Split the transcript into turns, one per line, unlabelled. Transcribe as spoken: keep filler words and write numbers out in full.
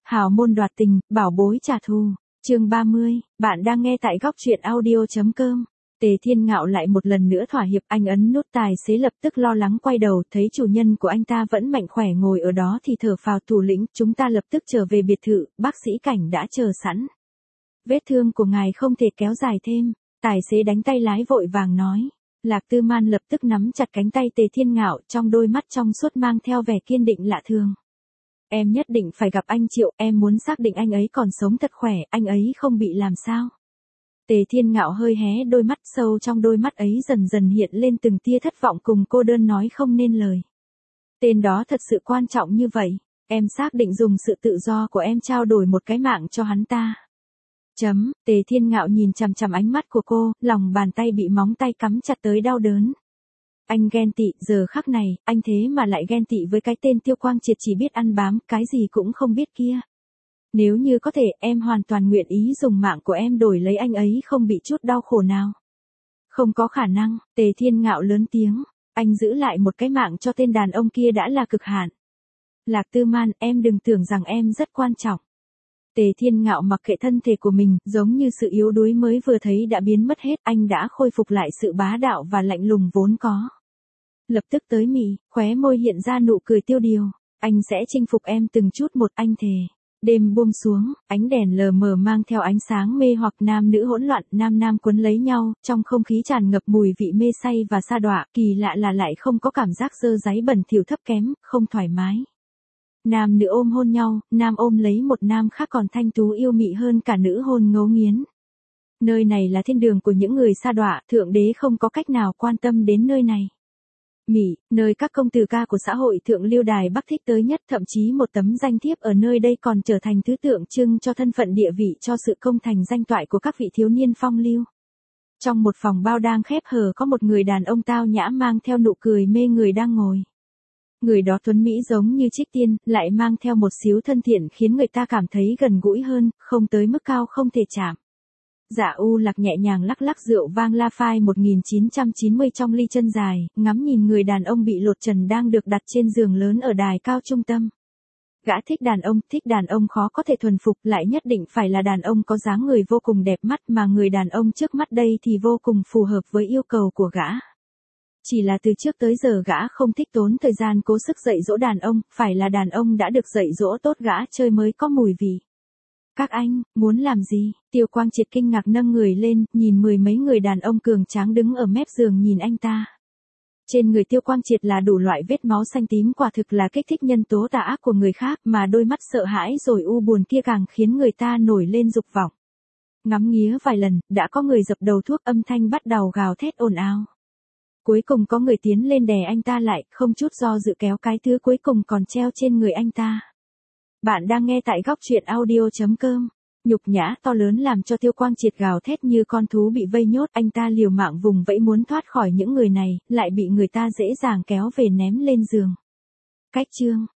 Hào môn đoạt tình, bảo bối trả thù. Chương ba mươi, bạn đang nghe tại góc truyện audio chấm com. Tề Thiên Ngạo lại một lần nữa thỏa hiệp, anh ấn nút tài xế lập tức lo lắng quay đầu, thấy chủ nhân của anh ta vẫn mạnh khỏe ngồi ở đó thì thở phào. Thủ lĩnh, chúng ta lập tức trở về biệt thự, bác sĩ Cảnh đã chờ sẵn. Vết thương của ngài không thể kéo dài thêm. Tài xế đánh tay lái vội vàng nói. Lạc Tư Man lập tức nắm chặt cánh tay Tề Thiên Ngạo, trong đôi mắt trong suốt mang theo vẻ kiên định lạ thường. Em nhất định phải gặp anh Triệu, em muốn xác định anh ấy còn sống thật khỏe, anh ấy không bị làm sao. Tề Thiên Ngạo hơi hé đôi mắt, sâu trong đôi mắt ấy dần dần hiện lên từng tia thất vọng cùng cô đơn nói không nên lời. Tên đó thật sự quan trọng như vậy, em xác định dùng sự tự do của em trao đổi một cái mạng cho hắn ta. Chấm, Tề Thiên Ngạo nhìn chằm chằm ánh mắt của cô, lòng bàn tay bị móng tay cắm chặt tới đau đớn. Anh ghen tị, giờ khắc này, anh thế mà lại ghen tị với cái tên Tiêu Quang Triệt chỉ biết ăn bám, cái gì cũng không biết kia. Nếu như có thể, em hoàn toàn nguyện ý dùng mạng của em đổi lấy anh ấy không bị chút đau khổ nào. Không có khả năng, Tề Thiên Ngạo lớn tiếng, anh giữ lại một cái mạng cho tên đàn ông kia đã là cực hạn. Lạc Tư Man, em đừng tưởng rằng em rất quan trọng. Tề Thiên Ngạo mặc kệ thân thể của mình, giống như sự yếu đuối mới vừa thấy đã biến mất hết, anh đã khôi phục lại sự bá đạo và lạnh lùng vốn có. Lập tức tới mị, khóe môi hiện ra nụ cười tiêu điều, anh sẽ chinh phục em từng chút một, anh thề. Đêm buông xuống, ánh đèn lờ mờ mang theo ánh sáng mê hoặc, nam nữ hỗn loạn, nam nam quấn lấy nhau, trong không khí tràn ngập mùi vị mê say và sa đọa, kỳ lạ là lại không có cảm giác dơ dáy bẩn thỉu thấp kém, không thoải mái. Nam nữ ôm hôn nhau, nam ôm lấy một nam khác còn thanh tú yêu mị hơn cả nữ hôn ngấu nghiến. Nơi này là thiên đường của những người sa đọa, thượng đế không có cách nào quan tâm đến nơi này. Mỹ, nơi các công tử ca của xã hội thượng lưu đài Bắc thích tới nhất, thậm chí một tấm danh thiếp ở nơi đây còn trở thành thứ tượng trưng cho thân phận địa vị, cho sự công thành danh toại của các vị thiếu niên phong lưu. Trong một phòng bao đang khép hờ có một người đàn ông tao nhã mang theo nụ cười mê người đang ngồi. Người đó tuấn mỹ giống như trích tiên, lại mang theo một xíu thân thiện khiến người ta cảm thấy gần gũi hơn, không tới mức cao không thể chạm. Dạ U Lạc nhẹ nhàng lắc lắc rượu vang La Phai một nghìn chín trăm chín mươi trong ly chân dài, ngắm nhìn người đàn ông bị lột trần đang được đặt trên giường lớn ở đài cao trung tâm. Gã thích đàn ông, thích đàn ông khó có thể thuần phục, lại nhất định phải là đàn ông có dáng người vô cùng đẹp mắt, mà người đàn ông trước mắt đây thì vô cùng phù hợp với yêu cầu của gã. Chỉ là từ trước tới giờ gã không thích tốn thời gian cố sức dạy dỗ đàn ông, phải là đàn ông đã được dạy dỗ tốt gã chơi mới có mùi vị. Các anh, muốn làm gì? Tiêu Quang Triệt kinh ngạc nâng người lên, nhìn mười mấy người đàn ông cường tráng đứng ở mép giường nhìn anh ta. Trên người Tiêu Quang Triệt là đủ loại vết máu xanh tím, quả thực là kích thích nhân tố tà ác của người khác, mà đôi mắt sợ hãi rồi u buồn kia càng khiến người ta nổi lên dục vọng. Ngắm nghía vài lần, đã có người dập đầu thuốc, âm thanh bắt đầu gào thét ồn ào. Cuối cùng có người tiến lên đè anh ta lại, không chút do dự kéo cái thứ cuối cùng còn treo trên người anh ta. Bạn đang nghe tại góc truyện audio chấm com. Nhục nhã to lớn làm cho Tiêu Quang Triệt gào thét như con thú bị vây nhốt, anh ta liều mạng vùng vẫy muốn thoát khỏi những người này, lại bị người ta dễ dàng kéo về ném lên giường. Cách chương,